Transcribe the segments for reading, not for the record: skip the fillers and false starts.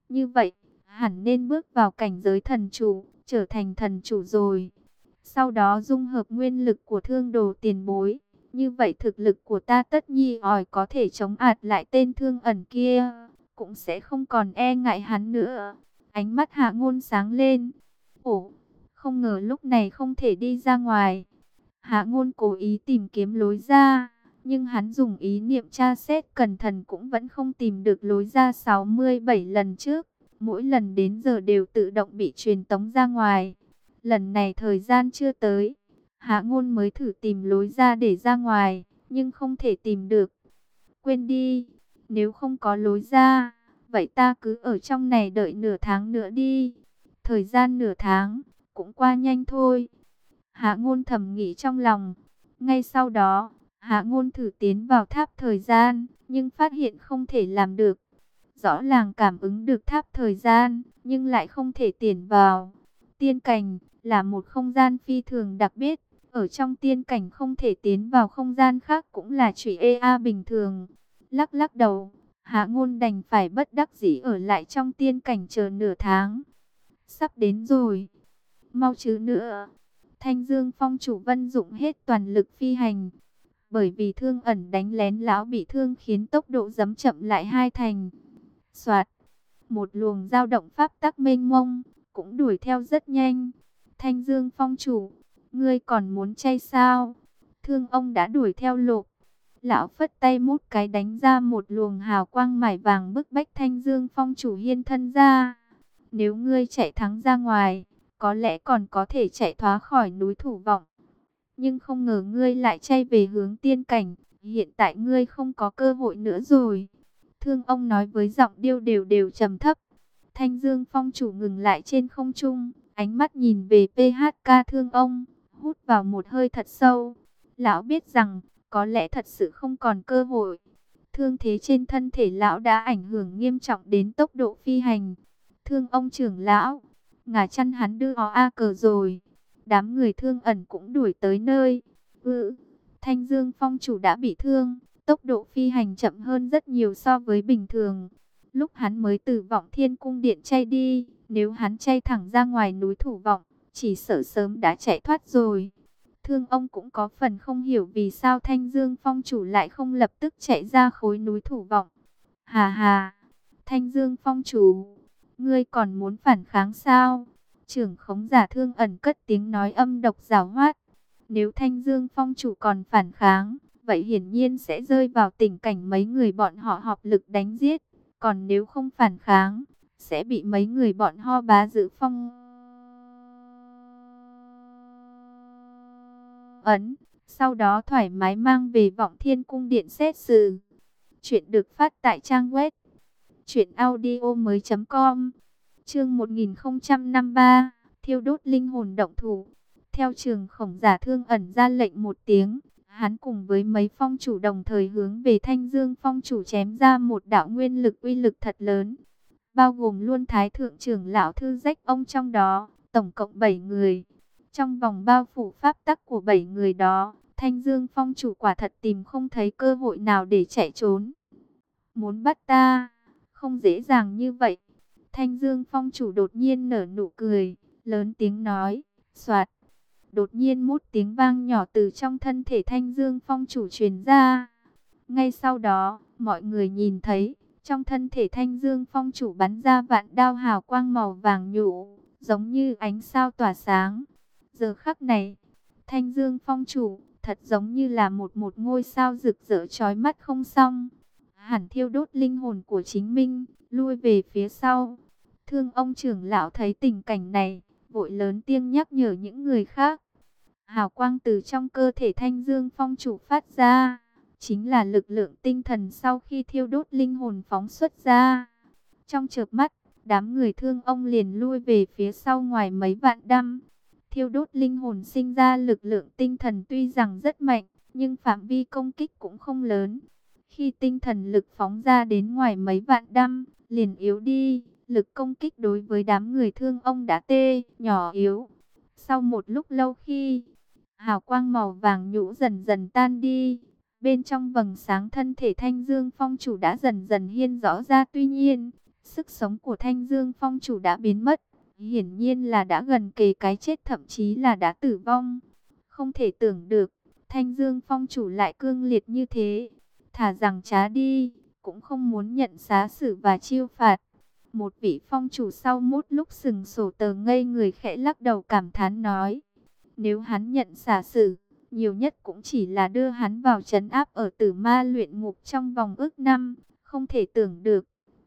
Như vậy, hẳn nên bước vào cảnh giới thần chủ, trở thành thần chủ rồi. Sau đó dung hợp nguyên lực của Thương Đồ tiền bối. Như vậy thực lực của ta tất nhi ỏi có thể chống ạt lại tên Thương Ẩn kia. Cũng sẽ không còn e ngại hắn nữa. Ánh mắt Hạ Ngôn sáng lên. Ồ, không ngờ lúc này không thể đi ra ngoài. Hạ Ngôn cố ý tìm kiếm lối ra. Nhưng hắn dùng ý niệm tra xét cẩn thận cũng vẫn không tìm được lối ra 67 lần trước. Mỗi lần đến giờ đều tự động bị truyền tống ra ngoài. Lần này thời gian chưa tới. Hạ Ngôn mới thử tìm lối ra để ra ngoài. Nhưng không thể tìm được. Quên đi. Nếu không có lối ra. Vậy ta cứ ở trong này đợi nửa tháng nữa đi. Thời gian nửa tháng. Cũng qua nhanh thôi. Hạ Ngôn thầm nghĩ trong lòng. Ngay sau đó. Hạ Ngôn thử tiến vào tháp thời gian, nhưng phát hiện không thể làm được. Rõ ràng cảm ứng được tháp thời gian, nhưng lại không thể tiến vào. Tiên cảnh là một không gian phi thường đặc biệt. Ở trong tiên cảnh không thể tiến vào không gian khác cũng là chuyện EA bình thường. Lắc lắc đầu, Hạ Ngôn đành phải bất đắc dĩ ở lại trong tiên cảnh chờ nửa tháng. Sắp đến rồi. Mau chứ nữa. Thanh Dương Phong chủ vận dụng hết toàn lực phi hành. Bởi vì Thương Ẩn đánh lén lão bị thương khiến tốc độ giấm chậm lại hai thành. Soạt, một luồng dao động pháp tắc mênh mông, cũng đuổi theo rất nhanh. Thanh Dương Phong chủ, ngươi còn muốn chay sao? Thương ông đã đuổi theo lộp. Lão phất tay mút cái đánh ra một luồng hào quang mải vàng bức bách Thanh Dương Phong chủ hiên thân ra. Nếu ngươi chạy thắng ra ngoài, có lẽ còn có thể chạy thoát khỏi núi Thủ Vọng. Nhưng không ngờ ngươi lại chay về hướng tiên cảnh, hiện tại ngươi không có cơ hội nữa rồi. Thương ông nói với giọng điêu đều đều trầm thấp. Thanh Dương Phong chủ ngừng lại trên không trung, ánh mắt nhìn về PHK Thương ông, hút vào một hơi thật sâu. Lão biết rằng, có lẽ thật sự không còn cơ hội. Thương thế trên thân thể lão đã ảnh hưởng nghiêm trọng đến tốc độ phi hành. Thương ông trưởng lão, ngả chăn hắn đưa a cờ rồi. Đám người Thương Ẩn cũng đuổi tới nơi. Thanh Dương Phong chủ đã bị thương, tốc độ phi hành chậm hơn rất nhiều so với bình thường. Lúc hắn mới từ Vọng Thiên Cung Điện chay đi, nếu hắn chay thẳng ra ngoài núi Thủ Vọng, chỉ sợ sớm đã chạy thoát rồi. Thương ông cũng có phần không hiểu vì sao Thanh Dương Phong chủ lại không lập tức chạy ra khối núi Thủ Vọng. Hà hà, Thanh Dương Phong chủ, ngươi còn muốn phản kháng sao? Trưởng khống giả Thương Ẩn cất tiếng nói âm độc giảo hoạt. Nếu Thanh Dương Phong chủ còn phản kháng, vậy hiển nhiên sẽ rơi vào tình cảnh mấy người bọn họ hợp lực đánh giết. Còn nếu không phản kháng, sẽ bị mấy người bọn họ bá giữ phong ấn. Sau đó thoải mái mang về Vọng Thiên Cung Điện xét xử. Chuyện được phát tại trang web truyệnaudiomoi.com. Chương 1053, thiêu đốt linh hồn động thủ. Theo Trường Khổng giả Thương Ẩn ra lệnh một tiếng, hắn cùng với mấy phong chủ đồng thời hướng về Thanh Dương Phong chủ chém ra một đạo nguyên lực uy lực thật lớn, bao gồm luôn Thái thượng trưởng lão Thư Rách ông trong đó, tổng cộng 7 người. Trong vòng bao phủ pháp tắc của 7 người đó, Thanh Dương Phong chủ quả thật tìm không thấy cơ hội nào để chạy trốn. Muốn bắt ta, không dễ dàng như vậy. Thanh Dương Phong chủ đột nhiên nở nụ cười, lớn tiếng nói, soạt. Đột nhiên một tiếng vang nhỏ từ trong thân thể Thanh Dương Phong chủ truyền ra. Ngay sau đó, mọi người nhìn thấy, trong thân thể Thanh Dương Phong chủ bắn ra vạn đao hào quang màu vàng nhũ, giống như ánh sao tỏa sáng. Giờ khắc này, Thanh Dương Phong chủ thật giống như là một ngôi sao rực rỡ chói mắt không xong. Hẳn thiêu đốt linh hồn của chính mình, lui về phía sau. Thương ông trưởng lão thấy tình cảnh này, vội lớn tiếng nhắc nhở những người khác. Hào quang từ trong cơ thể Thanh Dương Phong chủ phát ra, chính là lực lượng tinh thần sau khi thiêu đốt linh hồn phóng xuất ra. Trong chớp mắt, đám người Thương ông liền lui về phía sau ngoài mấy vạn dặm. Thiêu đốt linh hồn sinh ra lực lượng tinh thần tuy rằng rất mạnh, nhưng phạm vi công kích cũng không lớn. Khi tinh thần lực phóng ra đến ngoài mấy vạn dặm, liền yếu đi, lực công kích đối với đám người Thương ông đã nhỏ yếu. Sau một lúc lâu khi hào quang màu vàng nhũ dần dần tan đi, bên trong vầng sáng thân thể Thanh Dương Phong chủ đã dần dần hiên rõ ra. Tuy nhiên, Sức sống của Thanh Dương Phong chủ đã biến mất, hiển nhiên là đã gần kề cái chết, thậm chí là đã tử vong. Không thể tưởng được, Thanh Dương Phong chủ lại cương liệt như thế. Thả rằng trá đi, cũng không muốn nhận xá xử và chiêu phạt. Một vị phong chủ sau một lúc sừng sổ tờ ngây người, khẽ lắc đầu cảm thán nói: nếu hắn nhận xả xử, nhiều nhất cũng chỉ là đưa hắn vào trấn áp ở Tử Ma luyện ngục trong vòng ước năm. Không thể tưởng được.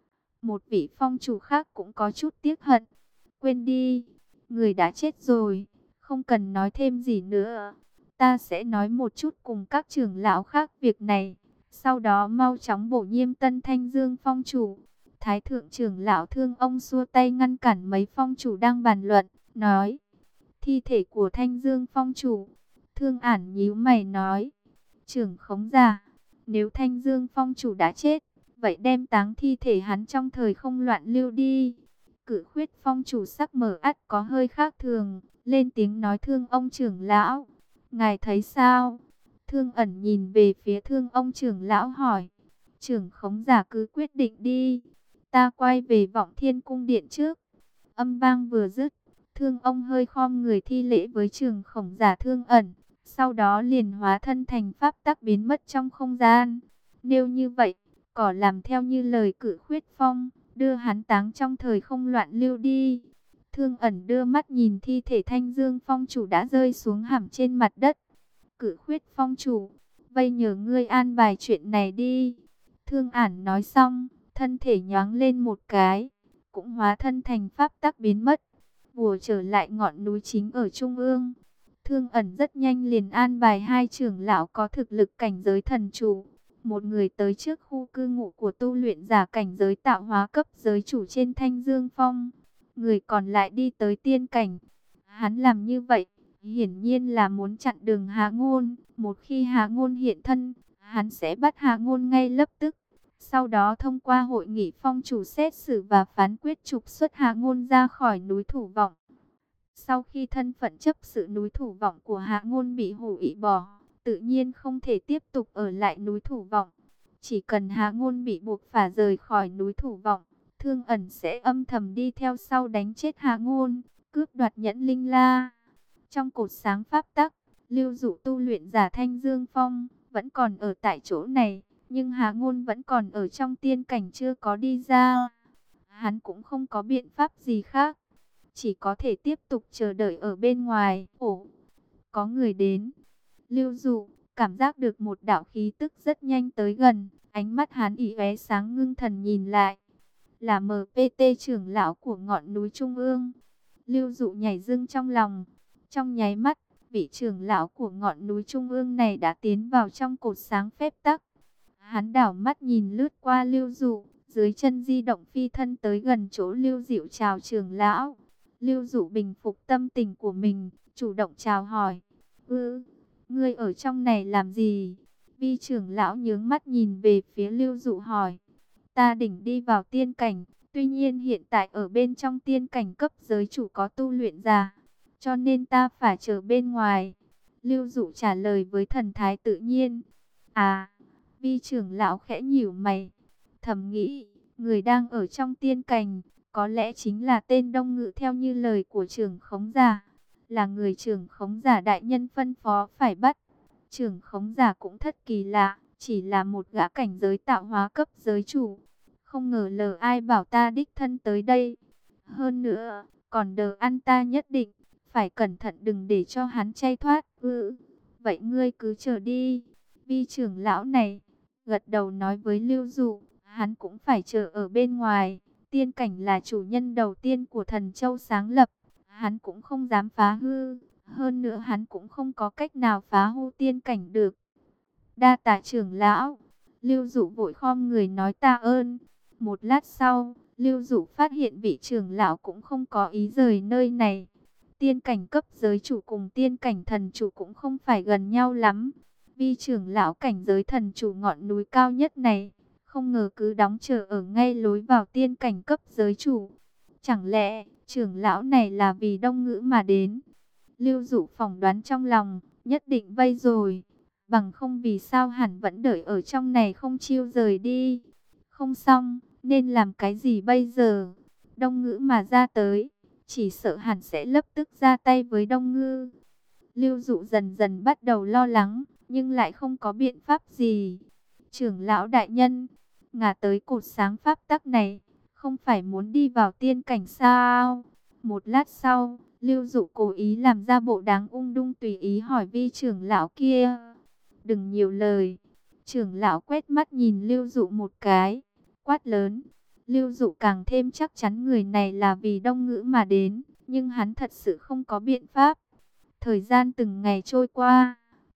Một vị phong chủ khác cũng có chút tiếc hận: quên đi, người đã chết rồi, không cần nói thêm gì nữa. Ta sẽ nói một chút cùng các trưởng lão khác việc này, sau đó mau chóng bổ nhiệm tân Thanh Dương Phong chủ. Thái thượng trưởng lão Thương Ông xua tay ngăn cản mấy phong chủ đang bàn luận, nói: thi thể của Thanh Dương Phong chủ. Thương Ản nhíu mày nói: trưởng khống giả, nếu Thanh Dương Phong chủ đã chết, vậy đem táng thi thể hắn trong thời không loạn lưu đi. Cử Khuyết Phong chủ sắc mở ắt có hơi khác thường, lên tiếng nói: Thương ông trưởng lão, ngài thấy sao? Thương Ẩn nhìn về phía Thương ông trưởng lão hỏi: trưởng khống giả cứ quyết định đi, ta quay về Vọng Thiên cung điện trước. Âm vang vừa dứt, Thương ông hơi khom người thi lễ với trưởng khống giả Thương Ẩn, sau đó liền hóa thân thành pháp tắc biến mất trong không gian. Nếu như vậy, cỏ làm theo như lời Cử Khuyết Phong, đưa hắn táng trong thời không loạn lưu đi. Thương Ẩn đưa mắt nhìn thi thể Thanh Dương Phong chủ đã rơi xuống hẳm trên mặt đất. Cử Khuyết Phong chủ, vây nhờ ngươi an bài chuyện này đi. Thương Ẩn nói xong, thân thể nhoáng lên một cái, cũng hóa thân thành pháp tắc biến mất, vùa trở lại ngọn núi chính ở trung ương. Thương Ẩn rất nhanh liền an bài hai trưởng lão có thực lực cảnh giới thần chủ. Một người tới trước khu cư ngụ của tu luyện giả cảnh giới tạo hóa cấp giới chủ trên Thanh Dương Phong, người còn lại đi tới tiên cảnh. Hắn làm như vậy, hiển nhiên là muốn chặn đường Hà Ngôn. Một khi Hà Ngôn hiện thân, hắn sẽ bắt Hà Ngôn ngay lập tức. Sau đó thông qua hội nghị phong chủ xét xử và phán quyết trục xuất Hà Ngôn ra khỏi núi Thủ Vọng. Sau khi thân phận chấp sự núi Thủ Vọng của Hà Ngôn bị hủy bỏ, tự nhiên không thể tiếp tục ở lại núi Thủ Vọng. Chỉ cần Hà Ngôn bị buộc phải rời khỏi núi Thủ Vọng, Thương Ẩn sẽ âm thầm đi theo sau đánh chết Hà Ngôn, cướp đoạt nhẫn linh la. Trong cột sáng pháp tắc, lưu dụ tu luyện giả Thanh Dương Phong vẫn còn ở tại chỗ này, nhưng Hà Ngôn vẫn còn ở trong tiên cảnh chưa có đi ra. Hắn cũng không có biện pháp gì khác, chỉ có thể tiếp tục chờ đợi ở bên ngoài. Ồ, có người đến. Lưu dụ cảm giác được một đạo khí tức rất nhanh tới gần, ánh mắt hắn ỉ óe sáng, ngưng thần nhìn lại. Là MPT trưởng lão của ngọn núi Trung ương. Lưu dụ nhảy dựng trong lòng. Trong nháy mắt, vị trưởng lão của ngọn núi Trung ương này đã tiến vào trong cột sáng phép tắc. Hắn đảo mắt nhìn lướt qua Lưu dụ, dưới chân di động phi thân tới gần chỗ Lưu Dịu chào trưởng lão. Lưu dụ bình phục tâm tình của mình, chủ động chào hỏi: ngươi ở trong này làm gì? Vi trưởng lão nhướng mắt nhìn về phía Lưu dụ hỏi: ta định đi vào tiên cảnh, tuy nhiên hiện tại ở bên trong tiên cảnh cấp giới chủ có tu luyện giả, cho nên ta phải chờ bên ngoài. Lưu dụ trả lời với thần thái tự nhiên. À, Vi trưởng lão khẽ nhíu mày, thầm nghĩ, người đang ở trong tiên cảnh, có lẽ chính là tên Đông Ngự theo như lời của trưởng khống giả, là người trưởng khống giả đại nhân phân phó phải bắt. Trưởng khống giả cũng thất kỳ lạ, chỉ là một gã cảnh giới tạo hóa cấp giới chủ. Không ngờ lờ ai bảo ta đích thân tới đây. Hơn nữa, còn đờ ăn ta nhất định, phải cẩn thận đừng để cho hắn chay thoát. Vậy ngươi cứ chờ đi. Vi trưởng lão này gật đầu nói với Lưu dụ, hắn cũng phải chờ ở bên ngoài. Tiên cảnh là chủ nhân đầu tiên của Thần Châu sáng lập, hắn cũng không dám phá hư. Hơn nữa hắn cũng không có cách nào phá hư tiên cảnh được. Đa tạ trưởng lão. Lưu dụ vội khom người nói tạ ơn. Một lát sau, Lưu dụ phát hiện vị trưởng lão cũng không có ý rời nơi này. Tiên cảnh cấp giới chủ cùng tiên cảnh thần chủ cũng không phải gần nhau lắm. Vi trưởng lão cảnh giới thần chủ ngọn núi cao nhất này, không ngờ cứ đóng chờ ở ngay lối vào tiên cảnh cấp giới chủ. Chẳng lẽ trưởng lão này là vì Đông Ngữ mà đến? Lưu dụ phỏng đoán trong lòng, nhất định vây rồi. Bằng không vì sao hẳn vẫn đợi ở trong này không chịu rời đi. Không xong, Nên làm cái gì bây giờ? Đông Ngữ mà ra tới, chỉ sợ hẳn sẽ lập tức ra tay với Đông Ngư. Lưu Dụ dần dần bắt đầu lo lắng, nhưng lại không có biện pháp gì. Trưởng lão đại nhân, ngả tới cột sáng pháp tắc này, không phải muốn đi vào tiên cảnh sao? Một lát sau, Lưu Dụ cố ý làm ra bộ đáng ung dung tùy ý hỏi vi trưởng lão kia. Đừng nhiều lời. Trưởng lão quét mắt nhìn Lưu Dụ một cái, quát lớn. Lưu Dụ càng thêm chắc chắn người này là vì Đông Ngữ mà đến, nhưng hắn thật sự không có biện pháp. Thời gian từng ngày trôi qua,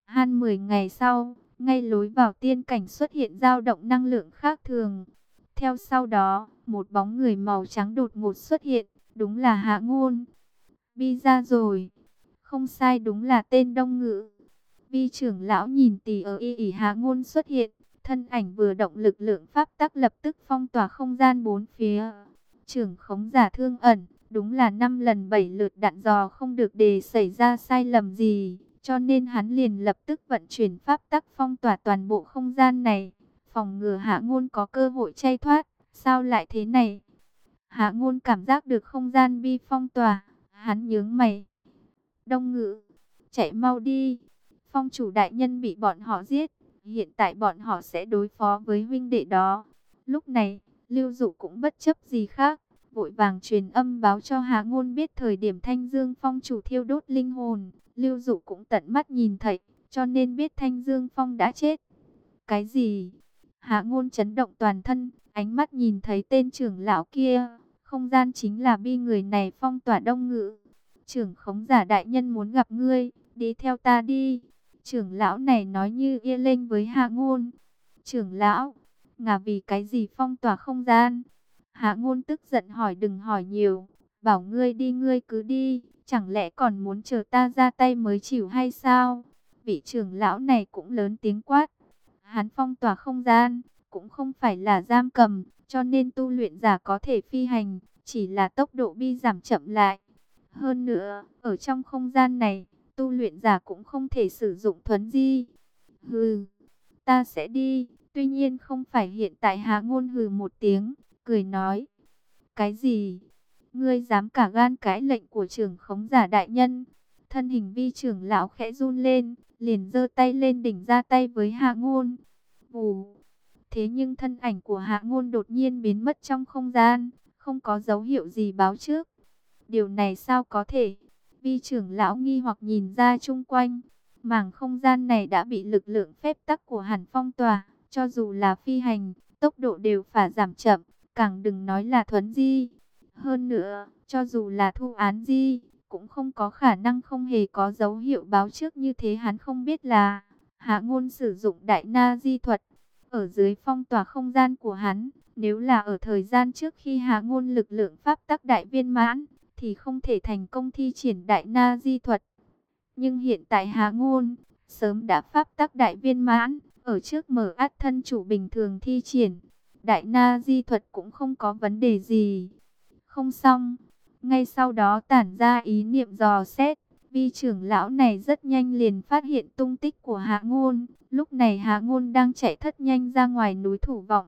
10 ngày sau, ngay lối vào tiên cảnh xuất hiện dao động năng lượng khác thường. Theo sau đó, một bóng người màu trắng đột ngột xuất hiện, đúng là Hạ Ngôn. Vi ra rồi, không sai, đúng là tên Đông Ngữ. Vi trưởng lão nhìn tỉ ở y Hạ Ngôn xuất hiện, thân ảnh vừa động, lực lượng pháp tắc lập tức phong tỏa không gian bốn phía. Trưởng khống giả Thương Ẩn, đúng là 5 lần 7 lượt dặn dò không được để xảy ra sai lầm gì, cho nên hắn liền lập tức vận chuyển pháp tắc phong tỏa toàn bộ không gian này, phòng ngừa Hạ Ngôn có cơ hội chạy thoát. Sao lại thế này? Hạ Ngôn cảm giác được không gian bi phong tỏa, hắn nhướng mày. Đông Ngữ, chạy mau đi, phong chủ đại nhân bị bọn họ giết, hiện tại bọn họ sẽ đối phó với huynh đệ đó. Lúc này, Lưu Dụ cũng bất chấp gì khác, vội vàng truyền âm báo cho Hạ Ngôn biết thời điểm Thanh Dương Phong chủ thiêu đốt linh hồn, Lưu Dụ cũng tận mắt nhìn thấy, cho nên biết Thanh Dương Phong đã chết. Cái gì? Hạ Ngôn chấn động toàn thân, ánh mắt nhìn thấy tên trưởng lão kia, không gian chính là bi người này phong tỏa. Đông Ngữ, trưởng khống giả đại nhân muốn gặp ngươi, đi theo ta đi. Trưởng lão này nói như ia lênh với Hạ Ngôn. Trưởng lão, ngả vì cái gì phong tỏa không gian? Hạ Ngôn tức giận hỏi. Đừng hỏi nhiều, bảo ngươi đi ngươi cứ đi, chẳng lẽ còn muốn chờ ta ra tay mới chịu hay sao? Vị trưởng lão này cũng lớn tiếng quát. Hắn phong tỏa không gian, cũng không phải là giam cầm, cho nên tu luyện giả có thể phi hành, chỉ là tốc độ bi giảm chậm lại. Hơn nữa, ở trong không gian này, tu luyện giả cũng không thể sử dụng thuấn di. Hừ, ta sẽ đi, tuy nhiên không phải hiện tại. Hạ Ngôn hừ một tiếng, cười nói. Cái gì? Ngươi dám cả gan cãi lệnh của trưởng khống giả đại nhân? Thân hình vi trưởng lão khẽ run lên, liền giơ tay lên đỉnh ra tay với Hạ Ngôn. Vù. Thế nhưng thân ảnh của Hạ Ngôn đột nhiên biến mất trong không gian, không có dấu hiệu gì báo trước. Điều này sao có thể? Vi trưởng lão nghi hoặc nhìn ra chung quanh, mảng không gian này đã bị lực lượng phép tắc của Hàn phong tỏa, cho dù là phi hành, tốc độ đều phải giảm chậm, càng đừng nói là thuấn di. Hơn nữa, cho dù là thu án di, cũng không có khả năng không hề có dấu hiệu báo trước như thế. Hắn không biết là Hạ Ngôn sử dụng đại na di thuật ở dưới phong tỏa không gian của hắn. Nếu là ở thời gian trước khi Hạ Ngôn lực lượng pháp tắc đại viên mãn, thì không thể thành công thi triển đại na di thuật. Nhưng hiện tại Hạ Ngôn sớm đã pháp tắc đại viên mãn, ở trước mở át thân chủ bình thường thi triển đại na di thuật cũng không có vấn đề gì. Không xong, ngay sau đó tản ra ý niệm dò xét, vi trưởng lão này rất nhanh liền phát hiện tung tích của Hạ Ngôn. Lúc này Hạ Ngôn đang chạy thất nhanh ra ngoài núi Thủ Vọng.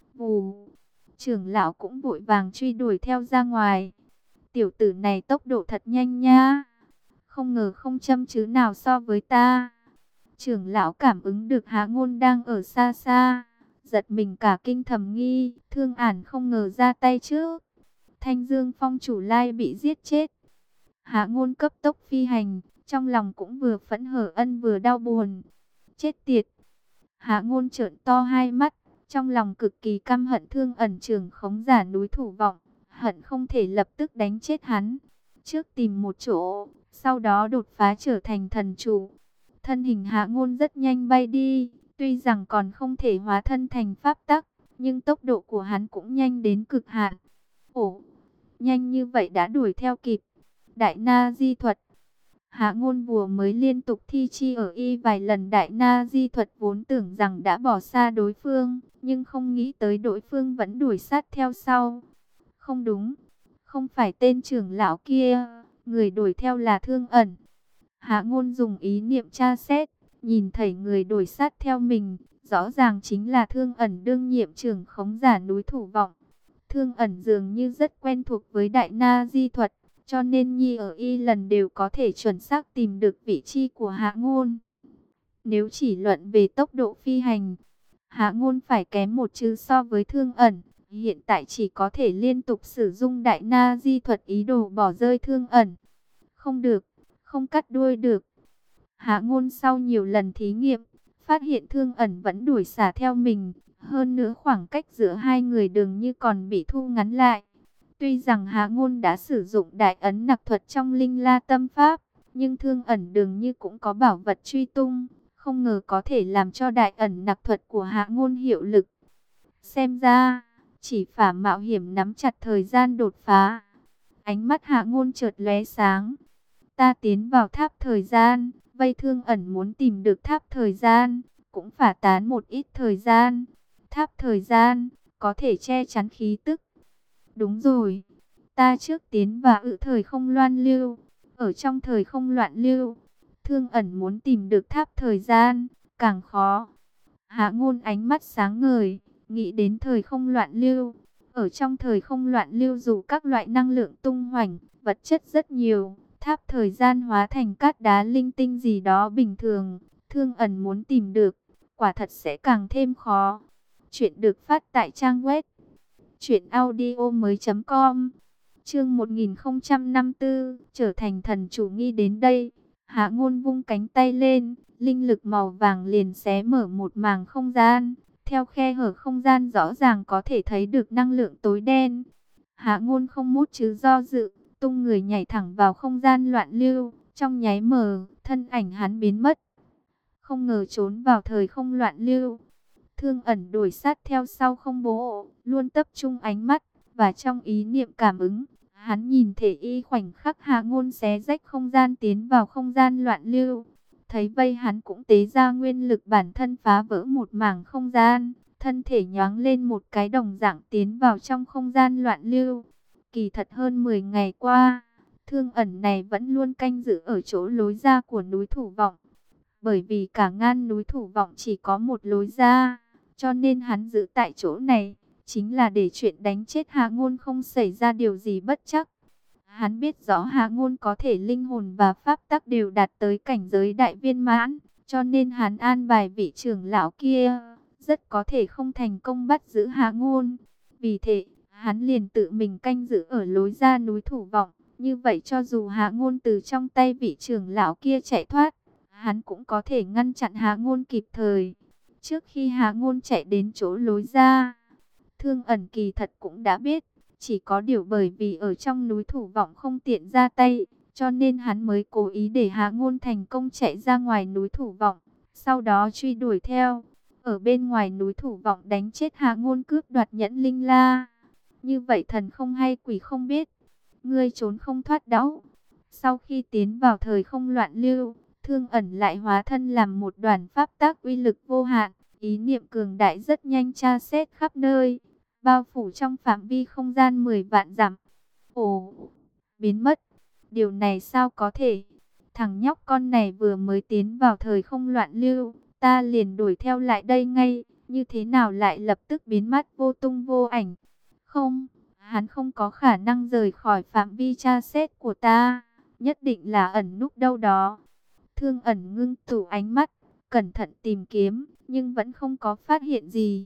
Vù, trưởng lão cũng vội vàng truy đuổi theo ra ngoài. Tiểu tử này tốc độ thật nhanh nha, không ngờ không châm chứ nào so với ta. Trưởng lão cảm ứng được Hạ Ngôn đang ở xa xa, giật mình cả kinh thầm nghi, Thương Ản không ngờ ra tay trước. Thanh Dương Phong chủ lai bị giết chết. Hạ Ngôn cấp tốc phi hành, trong lòng cũng vừa phẫn hở ân vừa đau buồn. Chết tiệt! Hạ Ngôn trợn to hai mắt, trong lòng cực kỳ căm hận Thương Ẩn trưởng khống giả núi Thủ Vọng, hận không thể lập tức đánh chết hắn. Trước tìm một chỗ, sau đó đột phá trở thành thần chủ. Thân hình Hạ Ngôn rất nhanh bay đi, tuy rằng còn không thể hóa thân thành pháp tắc, nhưng tốc độ của hắn cũng nhanh đến cực hạn. Ồ, nhanh như vậy đã đuổi theo kịp. Đại na di thuật. Hạ Ngôn vừa mới liên tục thi chi ở y vài lần đại na di thuật, vốn tưởng rằng đã bỏ xa đối phương, nhưng không nghĩ tới đối phương vẫn đuổi sát theo sau. Không đúng, không phải tên trưởng lão kia, người đuổi theo là Thương Ẩn. Hạ Ngôn dùng ý niệm tra xét, nhìn thấy người đuổi sát theo mình, rõ ràng chính là Thương Ẩn đương nhiệm trưởng khống giả núi Thủ Vọng. Thương Ẩn dường như rất quen thuộc với Đại Na Di thuật, cho nên Nhi ở y lần đều có thể chuẩn xác tìm được vị trí của Hạ Ngôn. Nếu chỉ luận về tốc độ phi hành, Hạ Ngôn phải kém một chữ so với Thương Ẩn. Hiện tại chỉ có thể liên tục sử dụng Đại Na Di thuật ý đồ bỏ rơi Thương Ẩn. Không được, không cắt đuôi được. Hạ Ngôn sau nhiều lần thí nghiệm, phát hiện Thương Ẩn vẫn đuổi xả theo mình. Hơn nữa khoảng cách giữa hai người dường như còn bị thu ngắn lại. Tuy rằng Hạ Ngôn đã sử dụng đại ấn nặc thuật trong Linh La Tâm Pháp, nhưng Thương Ẩn dường như cũng có bảo vật truy tung. Không ngờ có thể làm cho đại ẩn nặc thuật của Hạ Ngôn hiệu lực. Xem ra, chỉ phả mạo hiểm nắm chặt thời gian đột phá. Ánh mắt Hạ Ngôn chợt lóe sáng. Ta tiến vào tháp thời gian, vây Thương Ẩn muốn tìm được tháp thời gian, cũng phả tán một ít thời gian. Tháp thời gian, có thể che chắn khí tức. Đúng rồi, ta trước tiến vào thời không loan lưu. Ở trong thời không loạn lưu, Thương Ẩn muốn tìm được tháp thời gian, càng khó. Hạ Ngôn ánh mắt sáng ngời, nghĩ đến thời không loạn lưu. Ở trong thời không loạn lưu dù các loại năng lượng tung hoành, vật chất rất nhiều, tháp thời gian hóa thành cát đá linh tinh gì đó bình thường. Thương Ẩn muốn tìm được, quả thật sẽ càng thêm khó. Chuyện được phát tại trang web truyệnaudiomoi.com. Chương 1054, trở thành thần chủ. Nghi đến đây, Hạ Ngôn vung cánh tay lên, linh lực màu vàng liền xé mở một mảng không gian. Theo khe hở không gian rõ ràng có thể thấy được năng lượng tối đen. Hạ Ngôn không mút chứ do dự, tung người nhảy thẳng vào không gian loạn lưu. Trong nháy mờ, thân ảnh hắn biến mất. Không ngờ trốn vào thời không loạn lưu. Thương Ẩn đuổi sát theo sau không bố, luôn tập trung ánh mắt, và trong ý niệm cảm ứng, hắn nhìn thể y khoảnh khắc Hạ Ngôn xé rách không gian tiến vào không gian loạn lưu. Thấy vây hắn cũng tế ra nguyên lực bản thân phá vỡ một mảng không gian, thân thể nhoáng lên một cái đồng dạng tiến vào trong không gian loạn lưu. Kỳ thật hơn 10 ngày qua, Thương Ẩn này vẫn luôn canh giữ ở chỗ lối ra của núi Thủ Vọng. Bởi vì cả ngan núi Thủ Vọng chỉ có một lối ra, cho nên hắn giữ tại chỗ này, chính là để chuyện đánh chết Hạ Ngôn không xảy ra điều gì bất trắc. Hắn biết rõ Hạ Ngôn có thể linh hồn và pháp tắc đều đạt tới cảnh giới đại viên mãn, cho nên hắn an bài vị trưởng lão kia, rất có thể không thành công bắt giữ Hạ Ngôn. Vì thế, hắn liền tự mình canh giữ ở lối ra núi Thủ Vọng. Như vậy cho dù Hạ Ngôn từ trong tay vị trưởng lão kia chạy thoát, hắn cũng có thể ngăn chặn Hạ Ngôn kịp thời. Trước khi Hạ Ngôn chạy đến chỗ lối ra, Thương Ẩn kỳ thật cũng đã biết, chỉ có điều bởi vì ở trong núi Thủ Vọng không tiện ra tay, cho nên hắn mới cố ý để Hạ Ngôn thành công chạy ra ngoài núi Thủ Vọng, sau đó truy đuổi theo, ở bên ngoài núi Thủ Vọng đánh chết Hạ Ngôn, cướp đoạt nhẫn linh la. Như vậy thần không hay quỷ không biết, ngươi trốn không thoát đâu. Sau khi tiến vào thời không loạn lưu, Thương Ẩn lại hóa thân làm một đoàn pháp tác uy lực vô hạn, ý niệm cường đại rất nhanh tra xét khắp nơi, bao phủ trong phạm vi không gian 10 vạn dặm. Ồ, biến mất. Điều này sao có thể? Thằng nhóc con này vừa mới tiến vào thời không loạn lưu, ta liền đuổi theo lại đây ngay, như thế nào lại lập tức biến mất vô tung vô ảnh? Không, hắn không có khả năng rời khỏi phạm vi tra xét của ta, nhất định là ẩn núp đâu đó. Thương Ẩn ngưng tụ ánh mắt, cẩn thận tìm kiếm, nhưng vẫn không có phát hiện gì.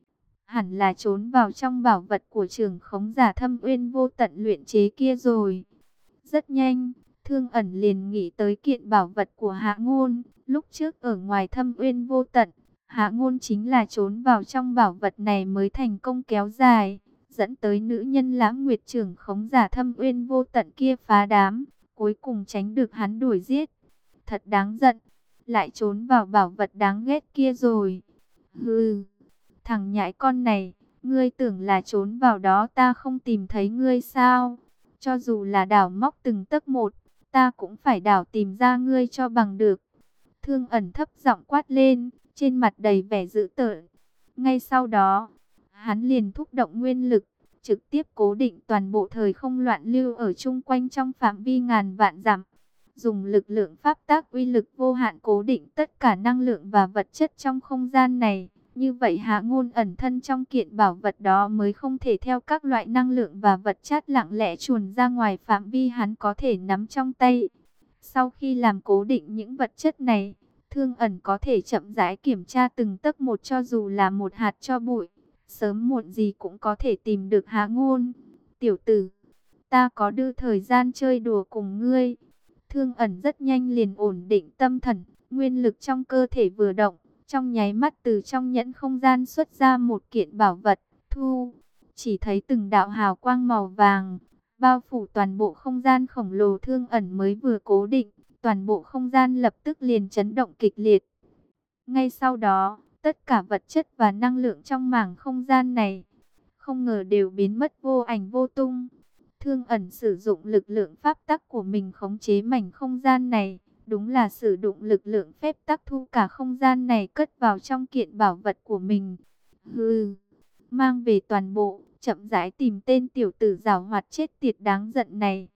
Hẳn là trốn vào trong bảo vật của trưởng khống giả Thâm Uyên Vô Tận luyện chế kia rồi. Rất nhanh, Thương Ẩn liền nghĩ tới kiện bảo vật của Hạ Ngôn. Lúc trước ở ngoài Thâm Uyên Vô Tận, Hạ Ngôn chính là trốn vào trong bảo vật này mới thành công kéo dài, dẫn tới nữ nhân Lãng Nguyệt trưởng khống giả Thâm Uyên Vô Tận kia phá đám, cuối cùng tránh được hắn đuổi giết. Thật đáng giận, lại trốn vào bảo vật đáng ghét kia rồi. Hừ, thằng nhãi con này, ngươi tưởng là trốn vào đó ta không tìm thấy ngươi sao? Cho dù là đào móc từng tấc một, ta cũng phải đào tìm ra ngươi cho bằng được. Thương Ẩn thấp giọng quát lên, trên mặt đầy vẻ dữ tợn. Ngay sau đó, hắn liền thúc động nguyên lực, trực tiếp cố định toàn bộ thời không loạn lưu ở chung quanh trong phạm vi ngàn vạn dặm. Dùng lực lượng pháp tác uy lực vô hạn cố định tất cả năng lượng và vật chất trong không gian này. Như vậy Hạ Ngôn ẩn thân trong kiện bảo vật đó mới không thể theo các loại năng lượng và vật chất lặng lẽ chuồn ra ngoài phạm vi hắn có thể nắm trong tay. Sau khi làm cố định những vật chất này, Thương Ẩn có thể chậm rãi kiểm tra từng tấc một, cho dù là một hạt tro bụi, sớm muộn gì cũng có thể tìm được Hạ Ngôn. Tiểu tử, ta có đưa thời gian chơi đùa cùng ngươi. Thương Ẩn rất nhanh liền ổn định tâm thần, nguyên lực trong cơ thể vừa động, trong nháy mắt từ trong nhẫn không gian xuất ra một kiện bảo vật, thu. Chỉ thấy từng đạo hào quang màu vàng bao phủ toàn bộ không gian khổng lồ. Thương Ẩn mới vừa cố định, toàn bộ không gian lập tức liền chấn động kịch liệt. Ngay sau đó, tất cả vật chất và năng lượng trong mảng không gian này không ngờ đều biến mất vô ảnh vô tung. Thương Ẩn sử dụng lực lượng pháp tắc của mình khống chế mảnh không gian này, đúng là sử dụng lực lượng phép tắc thu cả không gian này cất vào trong kiện bảo vật của mình. Hừ, mang về toàn bộ, chậm rãi tìm tên tiểu tử giảo hoạt chết tiệt đáng giận này.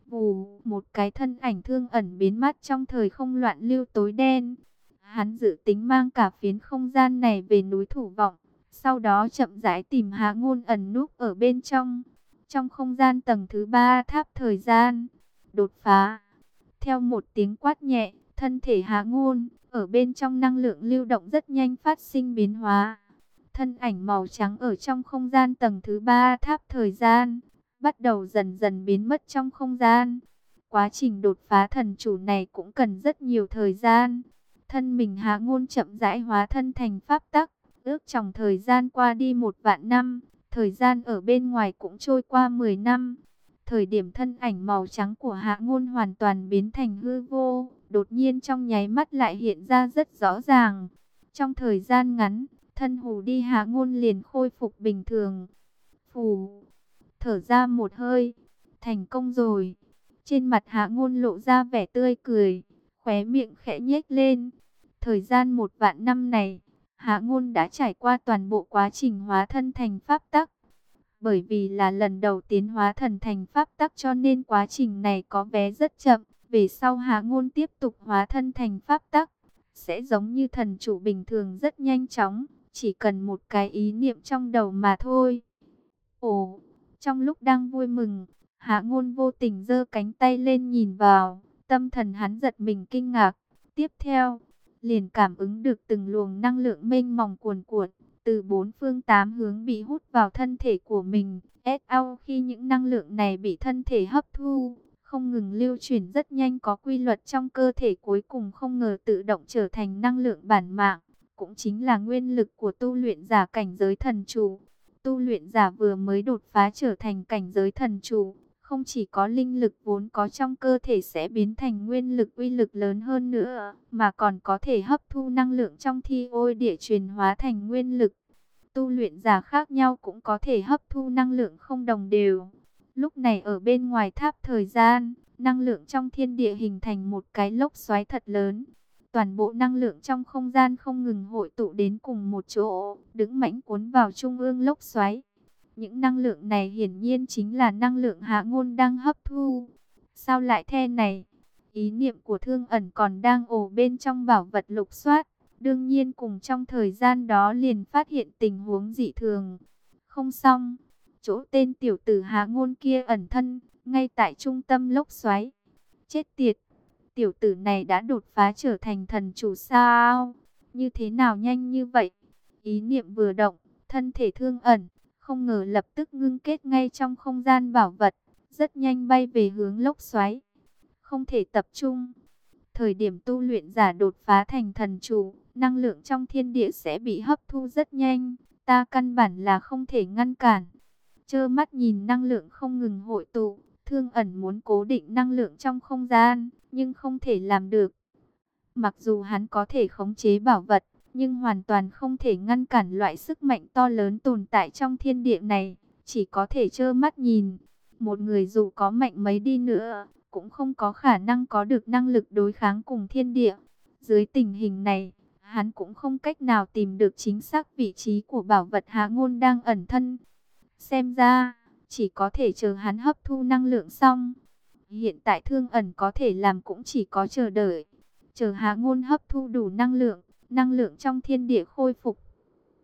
Vù, một cái thân ảnh Thương Ẩn biến mất trong thời không loạn lưu tối đen. Hắn dự tính mang cả phiến không gian này về núi Thủ Vọng, sau đó chậm rãi tìm Hạ Ngôn ẩn núp ở bên trong. Trong không gian tầng thứ 3 tháp thời gian, đột phá. Theo một tiếng quát nhẹ, thân thể Hạ Ngôn ở bên trong năng lượng lưu động rất nhanh phát sinh biến hóa. Thân ảnh màu trắng ở trong không gian tầng thứ 3 tháp thời gian bắt đầu dần dần biến mất trong không gian. Quá trình đột phá thần chủ này cũng cần rất nhiều thời gian. Thân mình Hạ Ngôn chậm rãi hóa thân thành pháp tắc, ước chừng thời gian qua đi 1.000.000 năm, thời gian ở bên ngoài cũng trôi qua 10 năm. Thời điểm thân ảnh màu trắng của Hạ Ngôn hoàn toàn biến thành hư vô, đột nhiên trong nháy mắt lại hiện ra rất rõ ràng. Trong thời gian ngắn, thân hù đi Hạ Ngôn liền khôi phục bình thường. Phù, thở ra một hơi, thành công rồi. Trên mặt Hạ Ngôn lộ ra vẻ tươi cười, khóe miệng khẽ nhếch lên. Thời gian 1.000.000 năm này, Hạ Ngôn đã trải qua toàn bộ quá trình hóa thân thành pháp tắc. Bởi vì là lần đầu tiến hóa thần thành pháp tắc cho nên quá trình này có vẻ rất chậm. Về sau Hạ Ngôn tiếp tục hóa thân thành pháp tắc, sẽ giống như thần chủ bình thường rất nhanh chóng, chỉ cần một cái ý niệm trong đầu mà thôi. Ồ, trong lúc đang vui mừng, Hạ Ngôn vô tình giơ cánh tay lên nhìn vào, tâm thần hắn giật mình kinh ngạc. Tiếp theo, liền cảm ứng được từng luồng năng lượng mênh mông cuồn cuộn từ bốn phương tám hướng bị hút vào thân thể của mình. Sau khi những năng lượng này bị thân thể hấp thu, không ngừng lưu chuyển rất nhanh có quy luật trong cơ thể, cuối cùng không ngờ tự động trở thành năng lượng bản mạng, cũng chính là nguyên lực của tu luyện giả cảnh giới thần chủ. Tu luyện giả vừa mới đột phá trở thành cảnh giới thần chủ, không chỉ có linh lực vốn có trong cơ thể sẽ biến thành nguyên lực uy lực lớn hơn nữa, mà còn có thể hấp thu năng lượng trong thi ôi địa truyền hóa thành nguyên lực. Tu luyện giả khác nhau cũng có thể hấp thu năng lượng không đồng đều. Lúc này ở bên ngoài tháp thời gian, năng lượng trong thiên địa hình thành một cái lốc xoáy thật lớn. Toàn bộ năng lượng trong không gian không ngừng hội tụ đến cùng một chỗ, đứng mãnh cuốn vào trung ương lốc xoáy. Những năng lượng này hiển nhiên chính là năng lượng Hạ Ngôn đang hấp thu. Sao lại thế này? Ý niệm của Thương Ẩn còn đang ổ bên trong bảo vật lục soát. Đương nhiên cùng trong thời gian đó liền phát hiện tình huống dị thường. Không xong, chỗ tên tiểu tử Hạ Ngôn kia ẩn thân, ngay tại trung tâm lốc xoáy. Chết tiệt, tiểu tử này đã đột phá trở thành thần chủ sao? Như thế nào nhanh như vậy? Ý niệm vừa động, thân thể Thương Ẩn không ngờ lập tức ngưng kết ngay trong không gian bảo vật, rất nhanh bay về hướng lốc xoáy. Không thể tập trung. Thời điểm tu luyện giả đột phá thành thần chủ, năng lượng trong thiên địa sẽ bị hấp thu rất nhanh, ta căn bản là không thể ngăn cản. Trơ mắt nhìn năng lượng không ngừng hội tụ, Thương Ẩn muốn cố định năng lượng trong không gian, nhưng không thể làm được. Mặc dù hắn có thể khống chế bảo vật, nhưng hoàn toàn không thể ngăn cản loại sức mạnh to lớn tồn tại trong thiên địa này, chỉ có thể trơ mắt nhìn. Một người dù có mạnh mấy đi nữa, cũng không có khả năng có được năng lực đối kháng cùng thiên địa. Dưới tình hình này, hắn cũng không cách nào tìm được chính xác vị trí của bảo vật Hạ Ngôn đang ẩn thân. Xem ra, chỉ có thể chờ hắn hấp thu năng lượng xong. Hiện tại Thương Ẩn có thể làm cũng chỉ có chờ đợi. Chờ Hạ Ngôn hấp thu đủ năng lượng trong thiên địa khôi phục.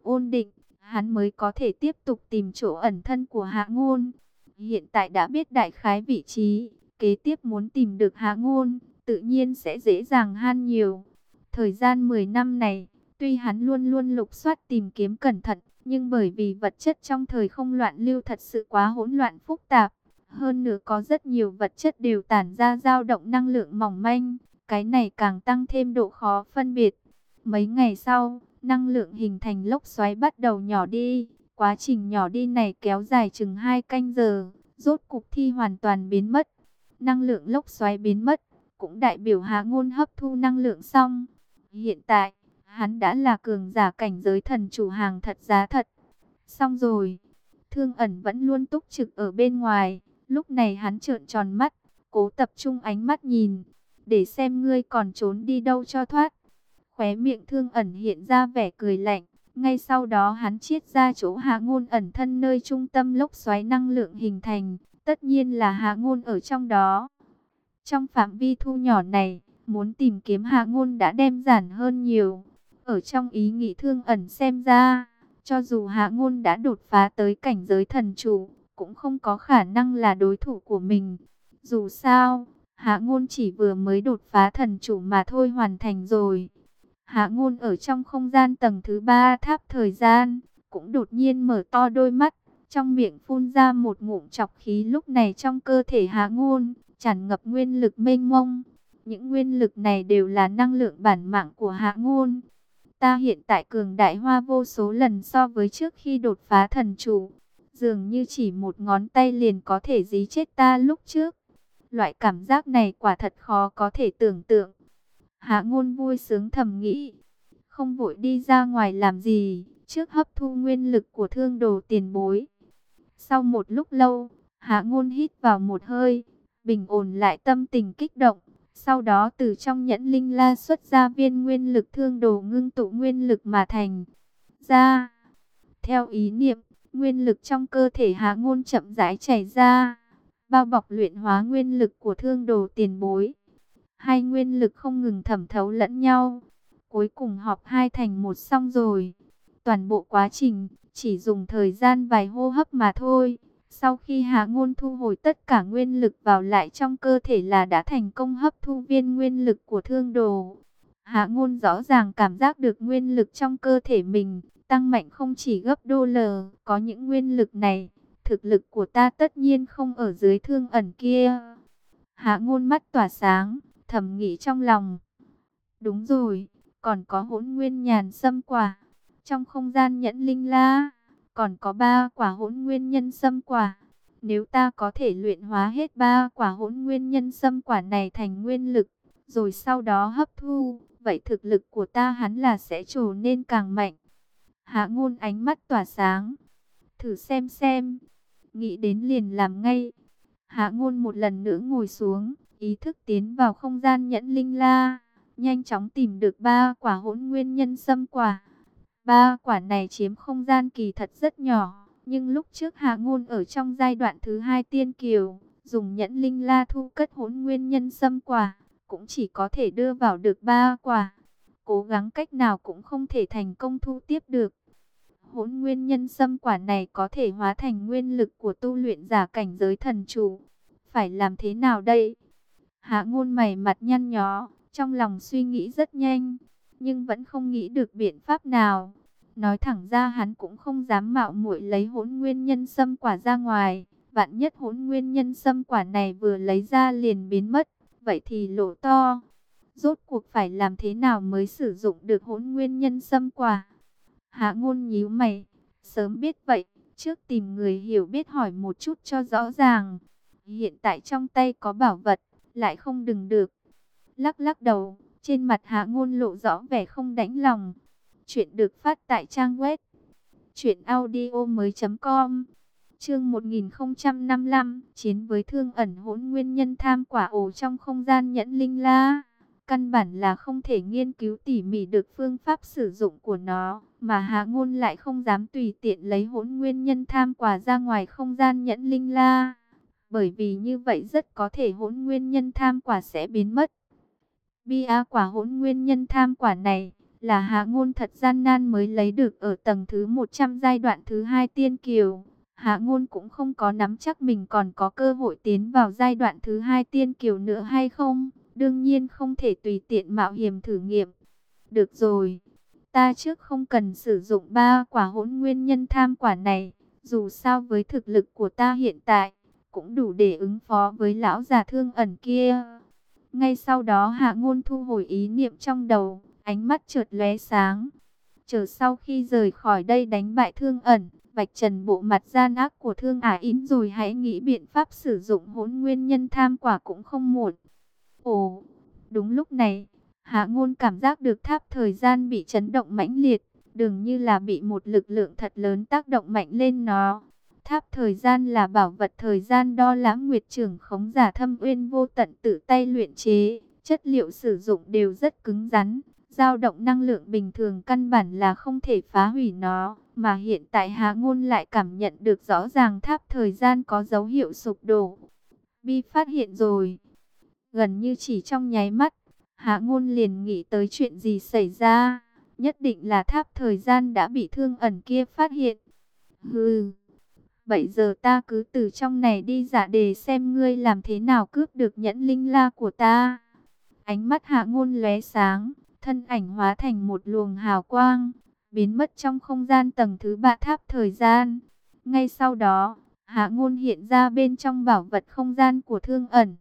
ổn định, hắn mới có thể tiếp tục tìm chỗ ẩn thân của Hạ Ngôn. Hiện tại đã biết đại khái vị trí, kế tiếp muốn tìm được Hạ Ngôn, tự nhiên sẽ dễ dàng hơn nhiều. Thời gian 10 năm này, tuy hắn luôn luôn lục soát tìm kiếm cẩn thận, nhưng bởi vì vật chất trong thời không loạn lưu thật sự quá hỗn loạn phức tạp, hơn nữa có rất nhiều vật chất đều tản ra dao động năng lượng mỏng manh, cái này càng tăng thêm độ khó phân biệt. Mấy ngày sau, năng lượng hình thành lốc xoáy bắt đầu nhỏ đi, quá trình nhỏ đi này kéo dài chừng 2 canh giờ, rốt cục Thi hoàn toàn biến mất. Năng lượng lốc xoáy biến mất, cũng đại biểu Hạ Ngôn hấp thu năng lượng xong. Hiện tại, hắn đã là cường giả cảnh giới thần chủ hàng thật giá thật. Xong rồi, Thương Ẩn vẫn luôn túc trực ở bên ngoài, lúc này hắn trợn tròn mắt, cố tập trung ánh mắt nhìn, để xem ngươi còn trốn đi đâu cho thoát. Khóe miệng Thương Ẩn hiện ra vẻ cười lạnh, ngay sau đó hắn chiết ra chỗ Hạ Ngôn ẩn thân nơi trung tâm lốc xoáy năng lượng hình thành, tất nhiên là Hạ Ngôn ở trong đó. Trong phạm vi thu nhỏ này, muốn tìm kiếm Hạ Ngôn đã đơn giản hơn nhiều. Ở trong ý nghĩ Thương Ẩn xem ra, cho dù Hạ Ngôn đã đột phá tới cảnh giới thần chủ, cũng không có khả năng là đối thủ của mình. Dù sao, Hạ Ngôn chỉ vừa mới đột phá thần chủ mà thôi hoàn thành rồi. Hạ Ngôn ở trong không gian tầng thứ 3 tháp thời gian, cũng đột nhiên mở to đôi mắt, trong miệng phun ra một ngụm trọc khí. Lúc này trong cơ thể Hạ Ngôn tràn ngập nguyên lực mênh mông. Những nguyên lực này đều là năng lượng bản mạng của Hạ Ngôn. Ta hiện tại cường đại hoa vô số lần so với trước khi đột phá thần chủ. Dường như chỉ một ngón tay liền có thể dí chết ta lúc trước. Loại cảm giác này quả thật khó có thể tưởng tượng. Hạ Ngôn vui sướng thầm nghĩ. Không vội đi ra ngoài làm gì, trước hấp thu nguyên lực của Thương Đồ tiền bối. Sau một lúc lâu, Hạ Ngôn hít vào một hơi, bình ổn lại tâm tình kích động. Sau đó từ trong nhẫn linh la xuất ra viên nguyên lực Thương Đồ ngưng tụ nguyên lực mà thành ra. Theo ý niệm, nguyên lực trong cơ thể Hạ Ngôn chậm rãi chảy ra, bao bọc luyện hóa nguyên lực của Thương Đồ tiền bối. Hai nguyên lực không ngừng thẩm thấu lẫn nhau, cuối cùng hợp hai thành một xong rồi. Toàn bộ quá trình chỉ dùng thời gian vài hô hấp mà thôi. Sau khi Hạ Ngôn thu hồi tất cả nguyên lực vào lại trong cơ thể là đã thành công hấp thu viên nguyên lực của Thương Đồ. Hạ Ngôn rõ ràng cảm giác được nguyên lực trong cơ thể mình tăng mạnh không chỉ gấp đôi lần. Có những nguyên lực này, thực lực của ta tất nhiên không ở dưới Thương Ẩn kia. Hạ Ngôn mắt tỏa sáng, thầm nghĩ trong lòng. Đúng rồi, còn có Hỗn Nguyên Nhàn Sâm quả. Trong không gian nhẫn linh la, còn có 3 quả Hỗn Nguyên Nhân Sâm quả. Nếu ta có thể luyện hóa hết 3 quả Hỗn Nguyên Nhân Sâm quả này thành nguyên lực, rồi sau đó hấp thu, vậy thực lực của ta hẳn là sẽ trở nên càng mạnh. Hạ Ngôn ánh mắt tỏa sáng. Thử xem. Nghĩ đến liền làm ngay. Hạ Ngôn một lần nữa ngồi xuống, ý thức tiến vào không gian nhẫn linh la, nhanh chóng tìm được 3 quả Hỗn Nguyên Nhân Sâm quả. 3 quả này chiếm không gian kỳ thật rất nhỏ, nhưng lúc trước Hạ Ngôn ở trong giai đoạn thứ 2 tiên kiều, dùng nhẫn linh la thu cất Hỗn Nguyên Nhân Sâm quả, cũng chỉ có thể đưa vào được 3 quả. Cố gắng cách nào cũng không thể thành công thu tiếp được. Hỗn Nguyên Nhân Sâm quả này có thể hóa thành nguyên lực của tu luyện giả cảnh giới thần chủ. Phải làm thế nào đây? Hạ Ngôn mày mặt nhăn nhó, trong lòng suy nghĩ rất nhanh, nhưng vẫn không nghĩ được biện pháp nào. Nói thẳng ra hắn cũng không dám mạo muội lấy Hỗn Nguyên Nhân Sâm quả ra ngoài. Vạn nhất Hỗn Nguyên Nhân Sâm quả này vừa lấy ra liền biến mất, vậy thì lỗ to. Rốt cuộc phải làm thế nào mới sử dụng được Hỗn Nguyên Nhân Sâm quả? Hạ Ngôn nhíu mày, sớm biết vậy, trước tìm người hiểu biết hỏi một chút cho rõ ràng. Hiện tại trong tay có bảo vật, lại không đừng được. Lắc đầu, trên mặt Hạ Ngôn lộ rõ vẻ không đành lòng. Chuyện được phát tại trang web truyệnaudiomoi.com. Chương 1055, chiến với Thương Ẩn. Hỗn Nguyên Nhân Tham quả ổ trong không gian nhẫn linh la. Căn bản là không thể nghiên cứu tỉ mỉ được phương pháp sử dụng của nó, mà Hạ Ngôn lại không dám tùy tiện lấy Hỗn Nguyên Nhân Tham quả ra ngoài không gian nhẫn linh la, bởi vì như vậy rất có thể Hỗn Nguyên Nhân Tham quả sẽ biến mất. Bia quả Hỗn Nguyên Nhân Tham quả này là Hạ Ngôn thật gian nan mới lấy được ở tầng thứ 100 giai đoạn thứ 2 tiên kiều. Hạ Ngôn cũng không có nắm chắc mình còn có cơ hội tiến vào giai đoạn thứ 2 tiên kiều nữa hay không. Đương nhiên không thể tùy tiện mạo hiểm thử nghiệm. Được rồi, ta trước không cần sử dụng 3 quả hỗn nguyên nhân tham quả này. Dù sao với thực lực của ta hiện tại, cũng đủ để ứng phó với lão già Thương Ẩn kia. Ngay sau đó Hạ Ngôn thu hồi ý niệm trong đầu, ánh mắt chợt lóe sáng. Chờ sau khi rời khỏi đây đánh bại Thương Ẩn, vạch trần bộ mặt gian ác của Thương Ả Yến rồi hãy nghĩ biện pháp sử dụng hỗn nguyên nhân tham quả cũng không muộn. Ồ, đúng lúc này, Hạ Ngôn cảm giác được tháp thời gian bị chấn động mãnh liệt, dường như là bị một lực lượng thật lớn tác động mạnh lên nó. Tháp thời gian là bảo vật thời gian đo Lãng Nguyệt trưởng khống giả Thâm Uyên vô tận tự tay luyện chế, chất liệu sử dụng đều rất cứng rắn, dao động năng lượng bình thường căn bản là không thể phá hủy nó, mà hiện tại Hạ Ngôn lại cảm nhận được rõ ràng tháp thời gian có dấu hiệu sụp đổ. Bi phát hiện rồi. Gần như chỉ trong nháy mắt, Hạ Ngôn liền nghĩ tới chuyện gì xảy ra, nhất định là tháp thời gian đã bị Thương Ẩn kia phát hiện. Hừ, bây giờ ta cứ từ trong này đi giả đề xem ngươi làm thế nào cướp được nhẫn linh la của ta. Ánh mắt Hạ Ngôn lóe sáng, thân ảnh hóa thành một luồng hào quang, biến mất trong không gian tầng thứ 3 tháp thời gian. Ngay sau đó, Hạ Ngôn hiện ra bên trong bảo vật không gian của Thương Ẩn.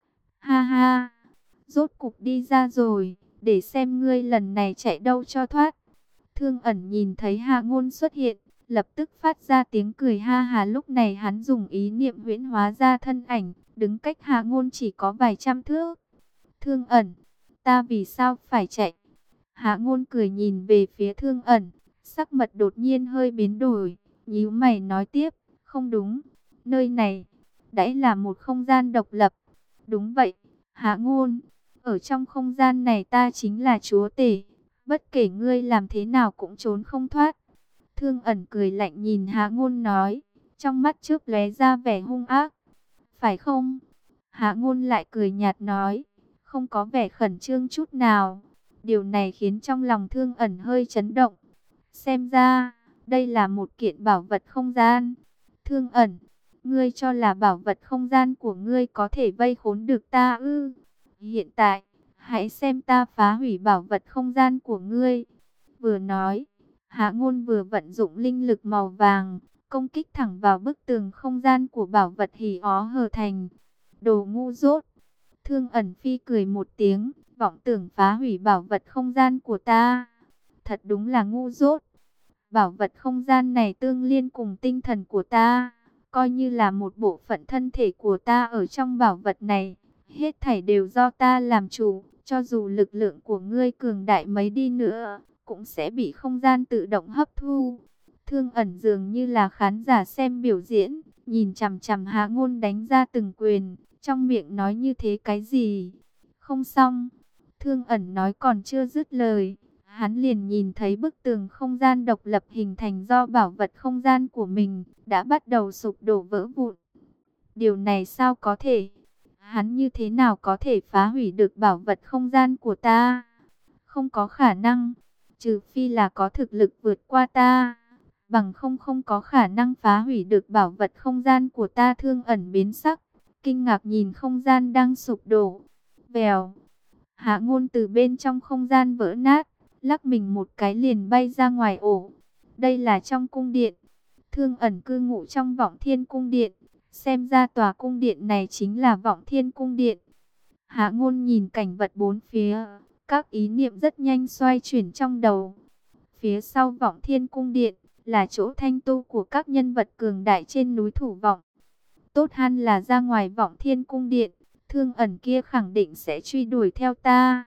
Ha ha, rốt cục đi ra rồi, để xem ngươi lần này chạy đâu cho thoát. Thương Ẩn nhìn thấy Hạ Ngôn xuất hiện, lập tức phát ra tiếng cười ha hà. Lúc này hắn dùng ý niệm huyễn hóa ra thân ảnh, đứng cách Hạ Ngôn chỉ có vài trăm thước. Thương Ẩn, ta vì sao phải chạy? Hạ Ngôn cười nhìn về phía Thương Ẩn, sắc mặt đột nhiên hơi biến đổi, nhíu mày nói tiếp, không đúng, nơi này đã là một không gian độc lập. Đúng vậy, Hạ Ngôn, ở trong không gian này ta chính là chúa tể, bất kể ngươi làm thế nào cũng trốn không thoát. Thương Ẩn cười lạnh nhìn Hạ Ngôn nói, trong mắt chớp lóe ra vẻ hung ác. Phải không? Hạ Ngôn lại cười nhạt nói, không có vẻ khẩn trương chút nào. Điều này khiến trong lòng Thương Ẩn hơi chấn động. Xem ra, đây là một kiện bảo vật không gian. Thương Ẩn, ngươi cho là bảo vật không gian của ngươi có thể vây khốn được ta ư? Hiện tại, hãy xem ta phá hủy bảo vật không gian của ngươi. Vừa nói, Hạ Ngôn vừa vận dụng linh lực màu vàng, công kích thẳng vào bức tường không gian của bảo vật hỉ ó hờ thành. Đồ ngu dốt! Thương Ẩn phi cười một tiếng, vọng tưởng phá hủy bảo vật không gian của ta. Thật đúng là ngu dốt. Bảo vật không gian này tương liên cùng tinh thần của ta, coi như là một bộ phận thân thể của ta ở trong bảo vật này. Hết thảy đều do ta làm chủ, cho dù lực lượng của ngươi cường đại mấy đi nữa, cũng sẽ bị không gian tự động hấp thu. Thương Ẩn dường như là khán giả xem biểu diễn, nhìn chằm chằm Hạ Ngôn đánh ra từng quyền, trong miệng nói như thế cái gì? Không xong. Thương Ẩn nói còn chưa dứt lời, hắn liền nhìn thấy bức tường không gian độc lập hình thành do bảo vật không gian của mình đã bắt đầu sụp đổ vỡ vụn. Điều này sao có thể? Hắn như thế nào có thể phá hủy được bảo vật không gian của ta? Không có khả năng, trừ phi là có thực lực vượt qua ta, bằng không có khả năng phá hủy được bảo vật không gian của ta. Thương Ẩn biến sắc, kinh ngạc nhìn không gian đang sụp đổ. Vèo, Hạ Ngôn từ bên trong không gian vỡ nát, lắc mình một cái liền bay ra ngoài ổ. Đây là trong cung điện. Thương Ẩn cư ngụ trong Vọng Thiên cung điện. Xem ra tòa cung điện này chính là Vọng Thiên cung điện. Hạ Ngôn nhìn cảnh vật bốn phía, các ý niệm rất nhanh xoay chuyển trong đầu. Phía sau Vọng Thiên cung điện là chỗ thanh tu của các nhân vật cường đại trên núi Thủ Vọng. Tốt hơn là ra ngoài Vọng Thiên cung điện, Thương Ẩn kia khẳng định sẽ truy đuổi theo ta.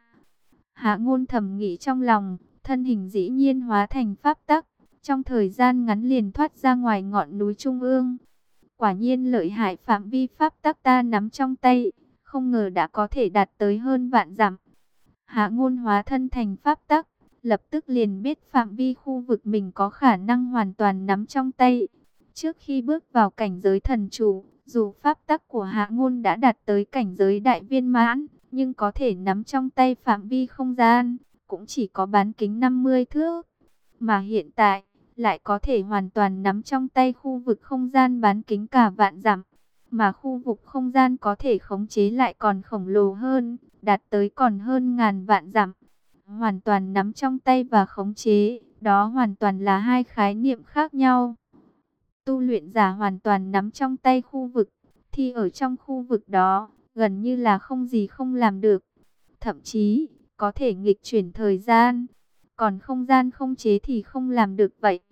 Hạ Ngôn thầm nghĩ trong lòng, thân hình dĩ nhiên hóa thành pháp tắc, trong thời gian ngắn liền thoát ra ngoài ngọn núi trung ương. Quả nhiên lợi hại, phạm vi pháp tắc ta nắm trong tay, không ngờ đã có thể đạt tới hơn vạn dặm. Hạ Ngôn hóa thân thành pháp tắc, lập tức liền biết phạm vi khu vực mình có khả năng hoàn toàn nắm trong tay. Trước khi bước vào cảnh giới thần chủ, dù pháp tắc của Hạ Ngôn đã đạt tới cảnh giới đại viên mãn, nhưng có thể nắm trong tay phạm vi không gian, cũng chỉ có bán kính 50 thước. Mà hiện tại, lại có thể hoàn toàn nắm trong tay khu vực không gian bán kính cả vạn dặm. Mà khu vực không gian có thể khống chế lại còn khổng lồ hơn, đạt tới còn hơn ngàn vạn dặm. Hoàn toàn nắm trong tay và khống chế, đó hoàn toàn là hai khái niệm khác nhau. Tu luyện giả hoàn toàn nắm trong tay khu vực, thì ở trong khu vực đó, gần như là không gì không làm được. Thậm chí, có thể nghịch chuyển thời gian. Còn không gian không chế thì không làm được vậy.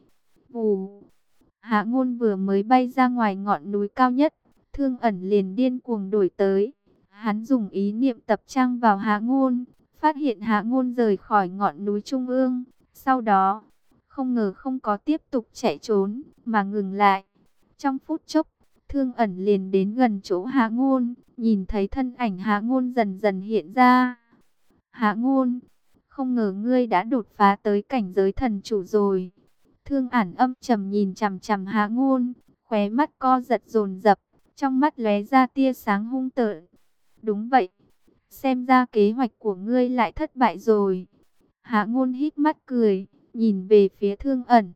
Vù. Hạ Ngôn vừa mới bay ra ngoài ngọn núi cao nhất, Thương Ẩn liền điên cuồng đuổi tới. Hắn dùng ý niệm tập trung vào Hạ Ngôn, phát hiện Hạ Ngôn rời khỏi ngọn núi trung ương. Sau đó, không ngờ không có tiếp tục chạy trốn, mà ngừng lại. Trong phút chốc, Thương Ẩn liền đến gần chỗ Hạ Ngôn, nhìn thấy thân ảnh Hạ Ngôn dần dần hiện ra. Hạ Ngôn, không ngờ ngươi đã đột phá tới cảnh giới thần chủ rồi. Thương Ẩn âm trầm nhìn chằm chằm Hạ Ngôn, khóe mắt co giật dồn dập, trong mắt lóe ra tia sáng hung tợn. Đúng vậy, xem ra kế hoạch của ngươi lại thất bại rồi. Hạ Ngôn híp mắt cười, nhìn về phía Thương Ẩn.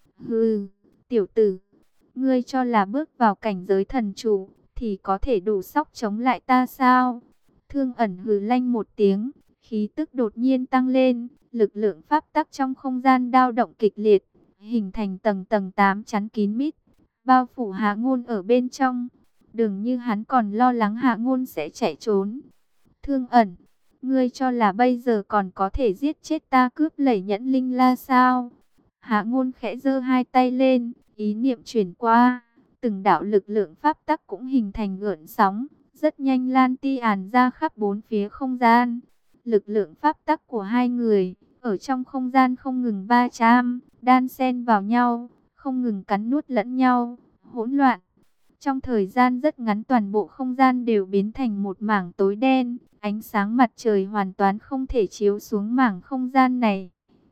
Hừ, tiểu tử, ngươi cho là bước vào cảnh giới thần chủ thì có thể đủ sức chống lại ta sao? Thương Ẩn hừ lanh một tiếng, khí tức đột nhiên tăng lên, lực lượng pháp tắc trong không gian dao động kịch liệt, hình thành tầng tầng 8 chắn kín mít, bao phủ Hạ Ngôn ở bên trong. Dường như hắn còn lo lắng Hạ Ngôn sẽ chạy trốn. Thương Ẩn, ngươi cho là bây giờ còn có thể giết chết ta cướp lấy nhẫn linh la sao? Hạ Ngôn khẽ giơ hai tay lên, ý niệm chuyển qua, từng đạo lực lượng pháp tắc cũng hình thành gợn sóng, rất nhanh lan tràn ra khắp bốn phía không gian. Lực lượng pháp tắc của hai người ở trong không gian không ngừng va chạm, đan xen vào nhau, không ngừng cắn nuốt lẫn nhau, hỗn loạn. Trong thời gian rất ngắn toàn bộ không gian đều biến thành một mảng tối đen, ánh sáng mặt trời hoàn toàn không thể chiếu xuống mảng không gian này.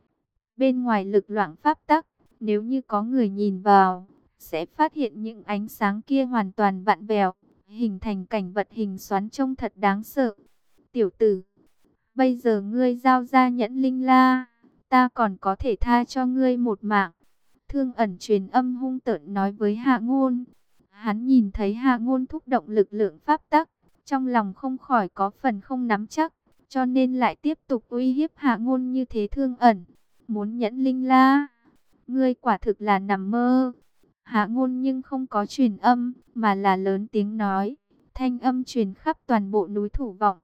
Bên ngoài lực loạn pháp tắc, nếu như có người nhìn vào, sẽ phát hiện những ánh sáng kia hoàn toàn vặn vẹo, hình thành cảnh vật hình xoắn trông thật đáng sợ. Tiểu tử, bây giờ ngươi giao ra nhẫn linh la, ta còn có thể tha cho ngươi một mạng. Thương Ẩn truyền âm hung tợn nói với Hạ Ngôn. Hắn nhìn thấy Hạ Ngôn thúc động lực lượng pháp tắc, trong lòng không khỏi có phần không nắm chắc, cho nên lại tiếp tục uy hiếp Hạ Ngôn như thế. Thương Ẩn, muốn nhẫn linh la, ngươi quả thực là nằm mơ. Hạ Ngôn nhưng không có truyền âm, mà là lớn tiếng nói, thanh âm truyền khắp toàn bộ núi Thủ Vọng.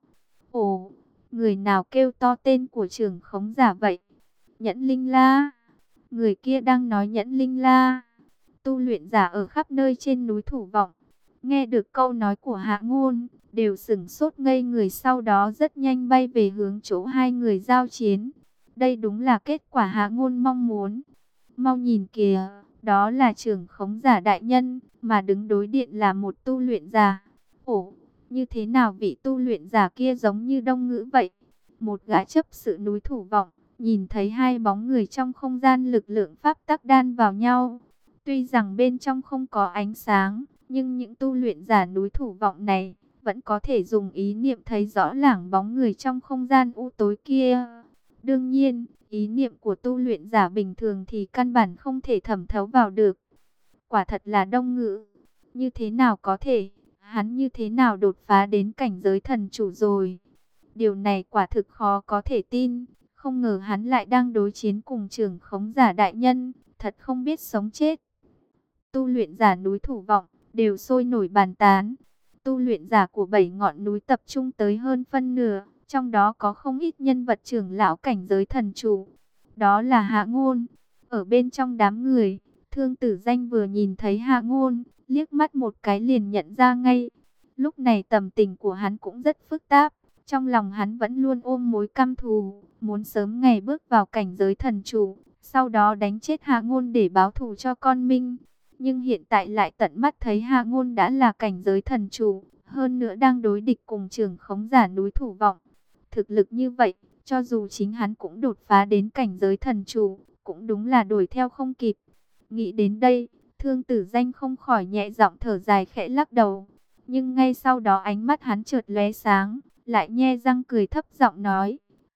Ồ, người nào kêu to tên của trưởng khống giả vậy? Nhẫn linh la, người kia đang nói nhẫn linh la. Tu luyện giả ở khắp nơi trên núi Thủ Vọng, nghe được câu nói của Hạ Ngôn, đều sửng sốt ngây người, sau đó rất nhanh bay về hướng chỗ hai người giao chiến. Đây đúng là kết quả Hạ Ngôn mong muốn. Mau nhìn kìa, đó là trưởng khống giả đại nhân, mà đứng đối diện là một tu luyện giả. Ồ, như thế nào vị tu luyện giả kia giống như Đông Ngữ vậy? Một gã chấp sự núi Thủ Vọng, nhìn thấy hai bóng người trong không gian lực lượng pháp tắc đan vào nhau. Tuy rằng bên trong không có ánh sáng, nhưng những tu luyện giả núi Thủ Vọng này vẫn có thể dùng ý niệm thấy rõ lảng bóng người trong không gian u tối kia. Đương nhiên, ý niệm của tu luyện giả bình thường thì căn bản không thể thẩm thấu vào được. Quả thật là Đông Ngữ. Như thế nào có thể? Hắn như thế nào đột phá đến cảnh giới thần chủ rồi? Điều này quả thực khó có thể tin. Không ngờ hắn lại đang đối chiến cùng trưởng khống giả đại nhân. Thật không biết sống chết. Tu luyện giả núi Thủ Vọng đều sôi nổi bàn tán. Tu luyện giả của 7 ngọn núi tập trung tới hơn phân nửa, trong đó có không ít nhân vật trưởng lão cảnh giới thần chủ. Đó là Hạ Ngôn. Ở bên trong đám người, Thương Tử Danh vừa nhìn thấy Hạ Ngôn, liếc mắt một cái liền nhận ra ngay. Lúc này tâm tình của hắn cũng rất phức tạp. Trong lòng hắn vẫn luôn ôm mối căm thù, muốn sớm ngày bước vào cảnh giới thần chủ, sau đó đánh chết Hạ Ngôn để báo thù cho con Minh. Nhưng hiện tại lại tận mắt thấy Hạ Ngôn đã là cảnh giới thần chủ, hơn nữa đang đối địch cùng trưởng khống giả núi Thủ Vọng. Thực lực như vậy, cho dù chính hắn cũng đột phá đến cảnh giới thần chủ, cũng đúng là đuổi theo không kịp. Nghĩ đến đây, Thương Tử Danh không khỏi nhẹ giọng thở dài khẽ lắc đầu. Nhưng ngay sau đó ánh mắt hắn chợt lóe sáng, lại nhe răng cười thấp giọng nói,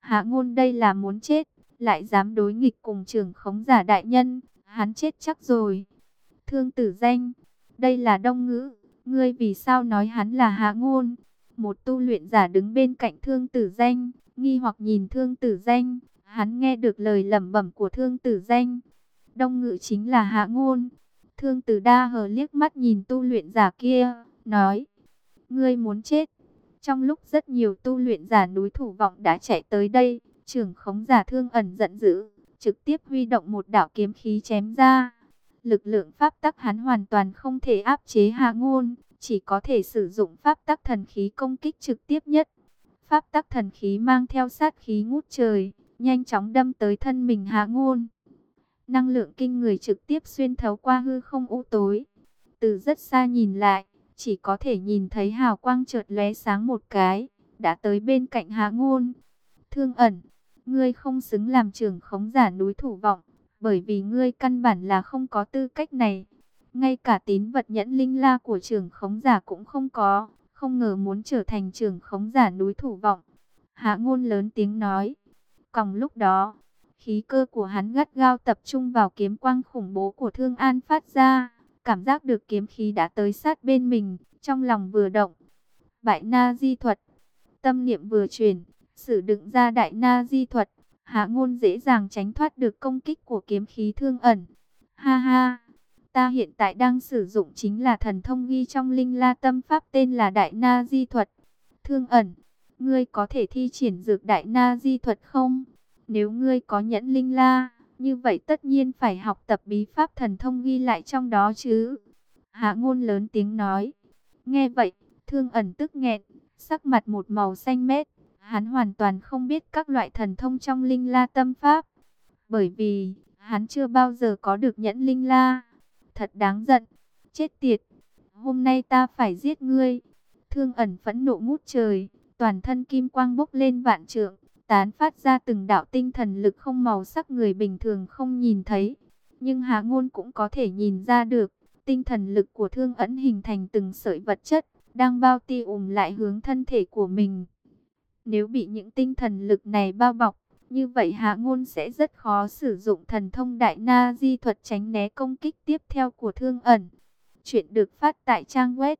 Hạ Ngôn đây là muốn chết, lại dám đối nghịch cùng trưởng khống giả đại nhân, hắn chết chắc rồi. Thương Tử Danh, đây là Đông Ngữ, ngươi vì sao nói hắn là Hạ Ngôn? Một tu luyện giả đứng bên cạnh Thương Tử Danh, nghi hoặc nhìn Thương Tử Danh, hắn nghe được lời lẩm bẩm của Thương Tử Danh. Đông Ngữ chính là Hạ Ngôn. Thương Tử Đa hờ liếc mắt nhìn tu luyện giả kia, nói, ngươi muốn chết. Trong lúc rất nhiều tu luyện giả núi Thủ Vọng đã chạy tới đây, trưởng khống giả Thương Ẩn giận dữ, trực tiếp huy động một đạo kiếm khí chém ra. Lực lượng pháp tắc hắn hoàn toàn không thể áp chế Hạ Ngôn, chỉ có thể sử dụng pháp tắc thần khí công kích trực tiếp nhất. Pháp tắc thần khí mang theo sát khí ngút trời, nhanh chóng đâm tới thân mình Hạ Ngôn. Năng lượng kinh người trực tiếp xuyên thấu qua hư không u tối. Từ rất xa nhìn lại, chỉ có thể nhìn thấy hào quang chợt lóe sáng một cái, đã tới bên cạnh Hạ Ngôn. Thương Ẩn, ngươi không xứng làm trưởng khống giả núi Thủ Vọng, bởi vì ngươi căn bản là không có tư cách này. Ngay cả tín vật nhẫn linh la của trưởng khống giả cũng không có, không ngờ muốn trở thành trưởng khống giả núi Thủ Vọng. Hạ Ngôn lớn tiếng nói. Còng lúc đó, khí cơ của hắn gắt gao tập trung vào kiếm quang khủng bố của Thương An phát ra. Cảm giác được kiếm khí đã tới sát bên mình, trong lòng vừa động. Bại na di thuật, tâm niệm vừa chuyển, sử đựng ra đại na di thuật. Hạ Ngôn dễ dàng tránh thoát được công kích của kiếm khí Thương Ẩn. Ha ha, ta hiện tại đang sử dụng chính là thần thông ghi trong linh la tâm pháp tên là đại na di thuật. Thương Ẩn, ngươi có thể thi triển dược đại na di thuật không? Nếu ngươi có nhẫn linh la, như vậy tất nhiên phải học tập bí pháp thần thông ghi lại trong đó chứ. Hạ Ngôn lớn tiếng nói. Nghe vậy, Thương Ẩn tức nghẹn, sắc mặt một màu xanh mét. Hắn hoàn toàn không biết các loại thần thông trong linh la tâm pháp. Bởi vì, hắn chưa bao giờ có được nhẫn linh la. Thật đáng giận. Chết tiệt. Hôm nay ta phải giết ngươi. Thương Ẩn phẫn nộ ngút trời. Toàn thân kim quang bốc lên vạn trượng. Tán phát ra từng đạo tinh thần lực không màu sắc người bình thường không nhìn thấy. Nhưng Hạ Ngôn cũng có thể nhìn ra được. Tinh thần lực của Thương Ẩn hình thành từng sợi vật chất. Đang bao ti lại hướng thân thể của mình. Nếu bị những tinh thần lực này bao bọc, như vậy Hạ Ngôn sẽ rất khó sử dụng thần thông đại na di thuật tránh né công kích tiếp theo của Thương Ẩn. Chuyện được phát tại trang web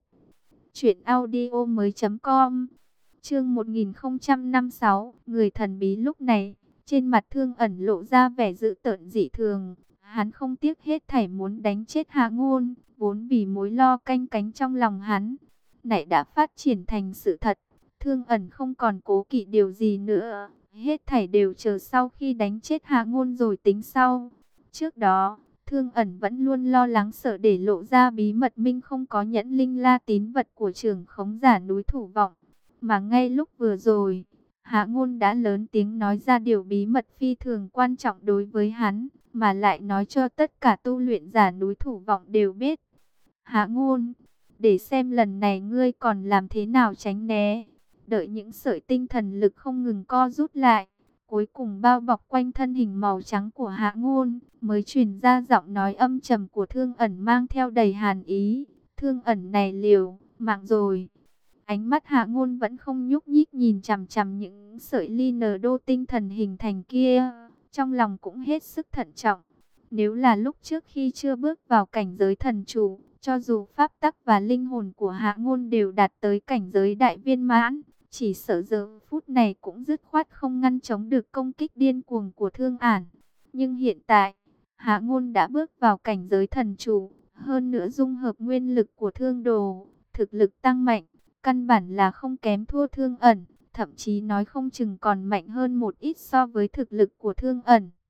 truyệnaudiomoi.com. Chương 1056, người thần bí. Lúc này, trên mặt Thương Ẩn lộ ra vẻ dữ tợn dị thường. Hắn không tiếc hết thảy muốn đánh chết Hạ Ngôn, vốn vì mối lo canh cánh trong lòng hắn, này đã phát triển thành sự thật. Thương Ẩn không còn cố kỵ điều gì nữa, hết thảy đều chờ sau khi đánh chết Hạ Ngôn rồi tính sau. Trước đó, Thương Ẩn vẫn luôn lo lắng sợ để lộ ra bí mật mình không có nhẫn linh la tín vật của trưởng khống giả núi Thủ Vọng. Mà ngay lúc vừa rồi, Hạ Ngôn đã lớn tiếng nói ra điều bí mật phi thường quan trọng đối với hắn, mà lại nói cho tất cả tu luyện giả núi Thủ Vọng đều biết. Hạ Ngôn, để xem lần này ngươi còn làm thế nào tránh né. Đợi những sợi tinh thần lực không ngừng co rút lại, cuối cùng bao bọc quanh thân hình màu trắng của Hạ Ngôn, mới truyền ra giọng nói âm trầm của Thương Ẩn mang theo đầy hàn ý. Thương Ẩn này liều mạng rồi. Ánh mắt Hạ Ngôn vẫn không nhúc nhích nhìn chằm chằm những sợi ly nờ đô tinh thần hình thành kia, trong lòng cũng hết sức thận trọng. Nếu là lúc trước khi chưa bước vào cảnh giới thần chủ, cho dù pháp tắc và linh hồn của Hạ Ngôn đều đạt tới cảnh giới đại viên mãn, chỉ sợ giờ phút này cũng dứt khoát không ngăn chống được công kích điên cuồng của Thương Ản. Nhưng hiện tại, Hạ Ngôn đã bước vào cảnh giới thần chủ, hơn nữa dung hợp nguyên lực của Thương Đồ, thực lực tăng mạnh, căn bản là không kém thua Thương Ẩn, thậm chí nói không chừng còn mạnh hơn một ít so với thực lực của Thương Ẩn.